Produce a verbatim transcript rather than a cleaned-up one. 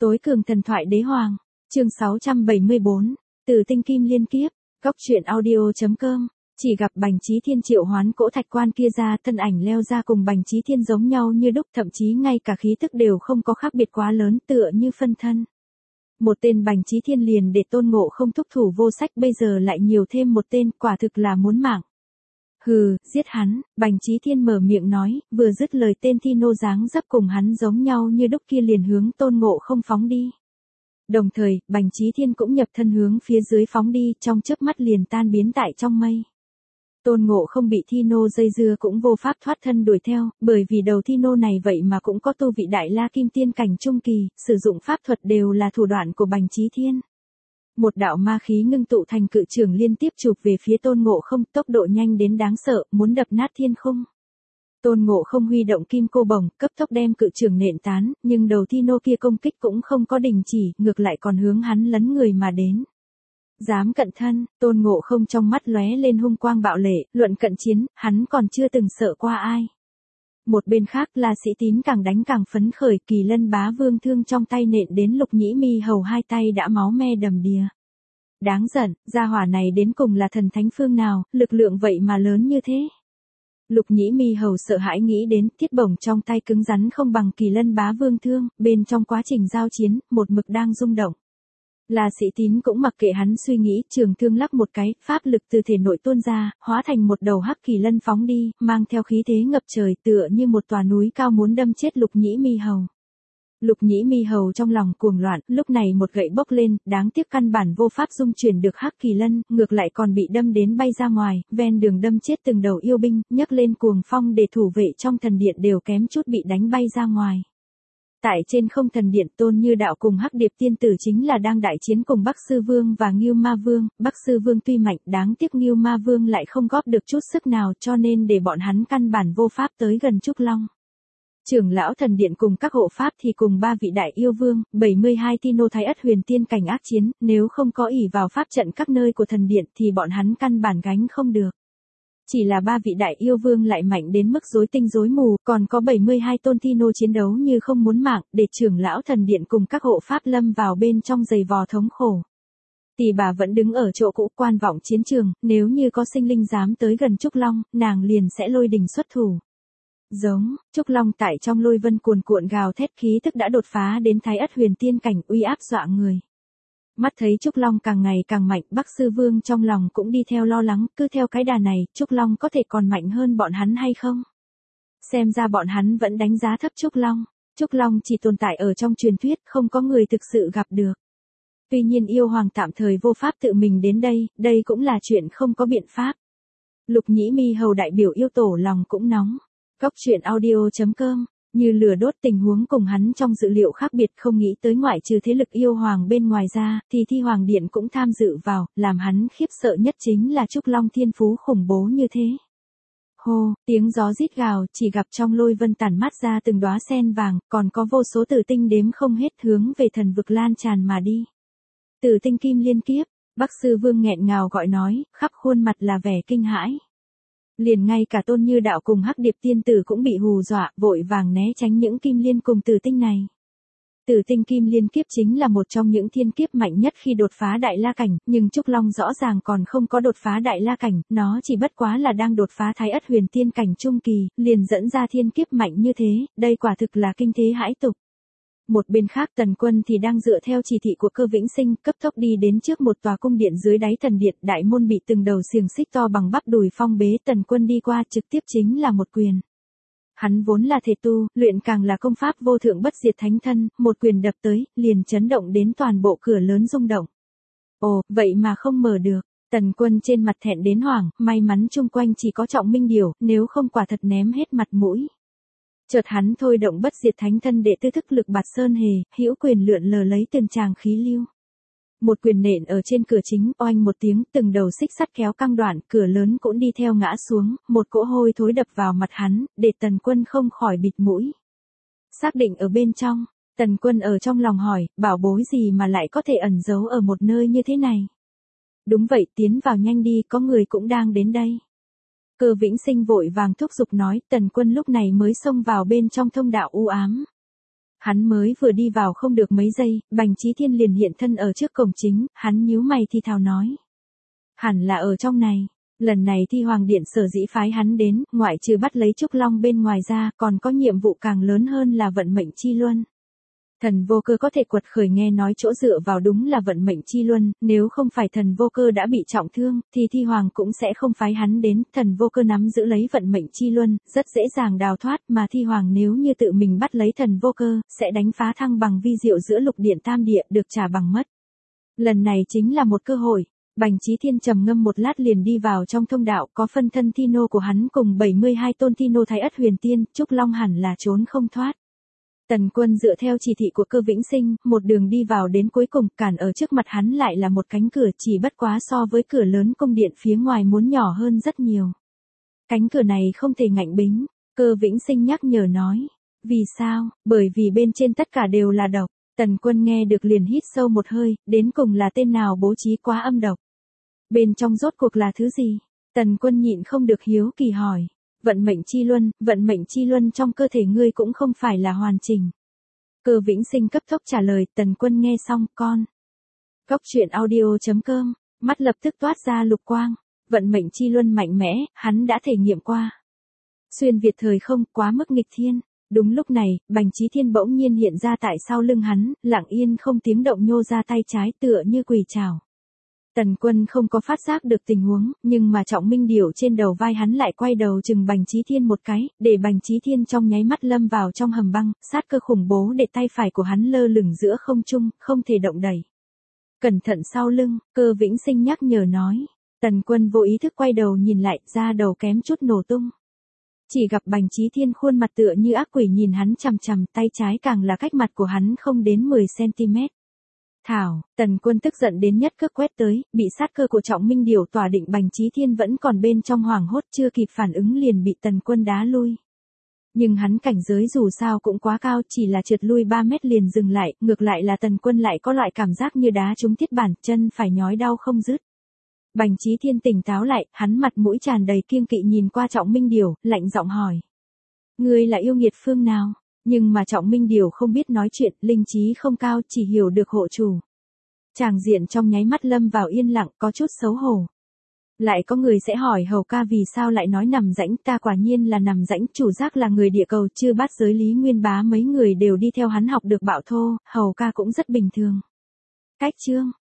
Tối cường thần thoại đế hoàng, chương sáu trăm bảy mươi bốn, từ tinh kim liên kiếp, góc truyện audio.com, chỉ gặp Bành Chí Thiên triệu hoán cỗ thạch quan kia ra, thân ảnh leo ra cùng Bành Chí Thiên giống nhau như đúc, thậm chí ngay cả khí tức đều không có khác biệt quá lớn, tựa như phân thân. Một tên Bành Chí Thiên liền để Tôn Ngộ Không thúc thủ vô sách, bây giờ lại nhiều thêm một tên, quả thực là muốn mạng. Hừ, giết hắn, Bành Chí Thiên mở miệng nói, vừa dứt lời tên Thi Nô dáng dấp cùng hắn giống nhau như đúc kia liền hướng Tôn Ngộ Không phóng đi. Đồng thời, Bành Chí Thiên cũng nhập thân hướng phía dưới phóng đi, trong chớp mắt liền tan biến tại trong mây. Tôn Ngộ Không bị Thi Nô dây dưa cũng vô pháp thoát thân đuổi theo, bởi vì đầu Thi Nô này vậy mà cũng có tu vị đại la kim tiên cảnh trung kỳ, sử dụng pháp thuật đều là thủ đoạn của Bành Chí Thiên. Một đạo ma khí ngưng tụ thành cự trường liên tiếp chụp về phía Tôn Ngộ Không, tốc độ nhanh đến đáng sợ, muốn đập nát thiên khung. Tôn Ngộ Không huy động kim cô bồng, cấp tốc đem cự trường nện tán, nhưng đầu Thi Nô kia công kích cũng không có đình chỉ, ngược lại còn hướng hắn lấn người mà đến. Dám cận thân, Tôn Ngộ Không trong mắt lóe lên hung quang bạo lệ, luận cận chiến, hắn còn chưa từng sợ qua ai. Một bên khác là Sĩ Tín càng đánh càng phấn khởi, Kỳ Lân Bá Vương thương trong tay nện đến Lục Nhĩ Mi Hầu hai tay đã máu me đầm đìa. Đáng giận, gia hỏa này đến cùng là thần thánh phương nào, lực lượng vậy mà lớn như thế. Lục Nhĩ Mi Hầu sợ hãi nghĩ đến, thiết bổng trong tay cứng rắn không bằng Kỳ Lân Bá Vương thương, bên trong quá trình giao chiến, một mực đang rung động. Là Sĩ Tín cũng mặc kệ hắn suy nghĩ, trường thương lắc một cái, pháp lực từ thể nội tuôn ra, hóa thành một đầu hắc kỳ lân phóng đi, mang theo khí thế ngập trời, tựa như một tòa núi cao muốn đâm chết Lục Nhĩ Mi Hầu. Lục Nhĩ Mi Hầu trong lòng cuồng loạn, lúc này một gậy bốc lên, đáng tiếc căn bản vô pháp dung chuyển được hắc kỳ lân, ngược lại còn bị đâm đến bay ra ngoài, ven đường đâm chết từng đầu yêu binh, nhấc lên cuồng phong để thủ vệ trong thần điện đều kém chút bị đánh bay ra ngoài. Tại trên không thần điện, Tôn Như Đạo cùng Hắc Điệp tiên tử chính là đang đại chiến cùng Bắc Sư Vương và Ngưu Ma Vương, Bắc Sư Vương tuy mạnh, đáng tiếc Ngưu Ma Vương lại không góp được chút sức nào, cho nên để bọn hắn căn bản vô pháp tới gần Trúc Long. Trưởng lão thần điện cùng các hộ pháp thì cùng ba vị đại yêu vương, bảy mươi hai Thi Nô Thái Ất huyền tiên cảnh ác chiến, nếu không có ỷ vào pháp trận các nơi của thần điện thì bọn hắn căn bản gánh không được. Chỉ là ba vị đại yêu vương lại mạnh đến mức rối tinh rối mù, còn có bảy mươi hai tôn Thi Nô chiến đấu như không muốn mạng, để trưởng lão thần điện cùng các hộ pháp lâm vào bên trong giày vò thống khổ. Tỷ bà vẫn đứng ở chỗ cũ quan vọng chiến trường, nếu như có sinh linh dám tới gần Trúc Long, nàng liền sẽ lôi đình xuất thủ. Giống, Trúc Long tại trong lôi vân cuồn cuộn gào thét, khí tức đã đột phá đến Thái Ất huyền tiên cảnh, uy áp dọa người. Mắt thấy Trúc Long càng ngày càng mạnh, Bắc Sư Vương trong lòng cũng đi theo lo lắng, cứ theo cái đà này, Trúc Long có thể còn mạnh hơn bọn hắn hay không? Xem ra bọn hắn vẫn đánh giá thấp Trúc Long. Trúc Long chỉ tồn tại ở trong truyền thuyết, không có người thực sự gặp được. Tuy nhiên yêu hoàng tạm thời vô pháp tự mình đến đây, đây cũng là chuyện không có biện pháp. Lục Nhĩ Mi Hầu đại biểu yêu tổ lòng cũng nóng. Góc truyện audio.com, như lửa đốt, tình huống cùng hắn trong dự liệu khác biệt, không nghĩ tới ngoại trừ thế lực yêu hoàng bên ngoài ra, thì Thi Hoàng Điện cũng tham dự vào, làm hắn khiếp sợ nhất chính là Trúc Long thiên phú khủng bố như thế. Hô, tiếng gió rít gào, chỉ gặp trong lôi vân tản mát ra từng đóa sen vàng, còn có vô số tử tinh đếm không hết hướng về thần vực lan tràn mà đi. Tử tinh kim liên kiếp, Bắc Sư Vương nghẹn ngào gọi nói, khắp khuôn mặt là vẻ kinh hãi. Liền ngay cả Tôn Như Đạo cùng Hắc Điệp tiên tử cũng bị hù dọa, vội vàng né tránh những kim liên cùng tử tinh này. Tử tinh kim liên kiếp chính là một trong những thiên kiếp mạnh nhất khi đột phá đại la cảnh, nhưng Trúc Long rõ ràng còn không có đột phá đại la cảnh, nó chỉ bất quá là đang đột phá Thái Ất huyền tiên cảnh trung kỳ, liền dẫn ra thiên kiếp mạnh như thế, đây quả thực là kinh thế hãi tục. Một bên khác Tần Quân thì đang dựa theo chỉ thị của Cơ Vĩnh Sinh, cấp tốc đi đến trước một tòa cung điện dưới đáy thần điện, đại môn bị từng đầu xiềng xích to bằng bắp đùi phong bế, Tần Quân đi qua trực tiếp chính là một quyền. Hắn vốn là thể tu, luyện càng là công pháp vô thượng bất diệt thánh thân, một quyền đập tới, liền chấn động đến toàn bộ cửa lớn rung động. Ồ, vậy mà không mở được. Tần Quân trên mặt thẹn đến hoảng, may mắn chung quanh chỉ có Trọng Minh Điểu, nếu không quả thật ném hết mặt mũi. Chợt hắn thôi động bất diệt thánh thân để tư thức lực bạt sơn hề, hữu quyền lượn lờ lấy từng tràng khí lưu. Một quyền nện ở trên cửa chính, oanh một tiếng, từng đầu xích sắt kéo căng đoạn, cửa lớn cũng đi theo ngã xuống, một cỗ hôi thối đập vào mặt hắn, để Tần Quân không khỏi bịt mũi. Xác định ở bên trong, Tần Quân ở trong lòng hỏi, bảo bối gì mà lại có thể ẩn giấu ở một nơi như thế này? Đúng vậy, tiến vào nhanh đi, có người cũng đang đến đây. Cơ Vĩnh Sinh vội vàng thúc giục nói, Tần Quân lúc này mới xông vào bên trong thông đạo u ám. Hắn mới vừa đi vào không được mấy giây, Bành Chí Thiên liền hiện thân ở trước cổng chính, hắn nhíu mày thì thào nói. Hẳn là ở trong này, lần này Thi Hoàng Điện sở dĩ phái hắn đến, ngoại trừ bắt lấy Trúc Long bên ngoài ra, còn có nhiệm vụ càng lớn hơn là vận mệnh chi luân. Thần vô cơ có thể quật khởi nghe nói chỗ dựa vào đúng là vận mệnh chi luân, nếu không phải thần vô cơ đã bị trọng thương, thì Thi Hoàng cũng sẽ không phái hắn đến, thần vô cơ nắm giữ lấy vận mệnh chi luân, rất dễ dàng đào thoát, mà Thi Hoàng nếu như tự mình bắt lấy thần vô cơ, sẽ đánh phá thăng bằng vi diệu giữa lục điện tam địa, được trả bằng mất. Lần này chính là một cơ hội. Bành Chí Thiên trầm ngâm một lát liền đi vào trong thông đạo, có phân thân thi nô của hắn cùng bảy mươi hai tôn thi nô Thái Ất Huyền Tiên, Trúc Long hẳn là trốn không thoát. Tần Quân dựa theo chỉ thị của Cơ Vĩnh Sinh, một đường đi vào đến cuối cùng, cản ở trước mặt hắn lại là một cánh cửa, chỉ bất quá so với cửa lớn cung điện phía ngoài muốn nhỏ hơn rất nhiều. Cánh cửa này không thể ngạnh bính, Cơ Vĩnh Sinh nhắc nhở nói. Vì sao? Bởi vì bên trên tất cả đều là độc. Tần Quân nghe được liền hít sâu một hơi, đến cùng là tên nào bố trí quá âm độc. Bên trong rốt cuộc là thứ gì? Tần Quân nhịn không được hiếu kỳ hỏi. Vận mệnh chi luân, vận mệnh chi luân trong cơ thể ngươi cũng không phải là hoàn chỉnh. Cơ Vĩnh Sinh cấp tốc trả lời, Tần Quân nghe xong, con. Góc truyện audio chấm com, mắt lập tức toát ra lục quang. Vận mệnh chi luân mạnh mẽ, hắn đã thể nghiệm qua. Xuyên việt thời không, quá mức nghịch thiên. Đúng lúc này, Bành Chí Thiên bỗng nhiên hiện ra tại sau lưng hắn, lặng yên không tiếng động nhô ra tay trái tựa như quỳ chào. Tần Quân không có phát giác được tình huống, nhưng mà Trọng Minh Điểu trên đầu vai hắn lại quay đầu chừng Bành Chí Thiên một cái, để Bành Chí Thiên trong nháy mắt lâm vào trong hầm băng, sát cơ khủng bố để tay phải của hắn lơ lửng giữa không trung, không thể động đậy. Cẩn thận sau lưng, Cơ Vĩnh Sinh nhắc nhở nói. Tần Quân vô ý thức quay đầu nhìn lại, da đầu kém chút nổ tung. Chỉ gặp Bành Chí Thiên khuôn mặt tựa như ác quỷ nhìn hắn chằm chằm, tay trái càng là cách mặt của hắn không đến mười xăng-ti-mét. Thảo, Tần Quân tức giận đến nhất cước quét tới, bị sát cơ của Trọng Minh Điểu tỏa định, Bành Chí Thiên vẫn còn bên trong hoảng hốt, chưa kịp phản ứng liền bị Tần Quân đá lui. Nhưng hắn cảnh giới dù sao cũng quá cao, chỉ là trượt lui ba mét liền dừng lại, ngược lại là Tần Quân lại có loại cảm giác như đá trúng thiết bản, chân phải nhói đau không dứt. Bành Chí Thiên tỉnh táo lại, hắn mặt mũi tràn đầy kiêng kỵ nhìn qua Trọng Minh Điểu, lạnh giọng hỏi. Ngươi là yêu nghiệt phương nào? Nhưng mà Trọng Minh Điểu không biết nói chuyện, linh trí không cao, chỉ hiểu được hộ chủ. Tràng diện trong nháy mắt lâm vào yên lặng, có chút xấu hổ. Lại có người sẽ hỏi hầu ca vì sao lại nói nằm rãnh, ta quả nhiên là nằm rãnh, chủ giác là người địa cầu, chưa bát giới Lý Nguyên Bá mấy người đều đi theo hắn học được bạo thô, hầu ca cũng rất bình thường. Cách chương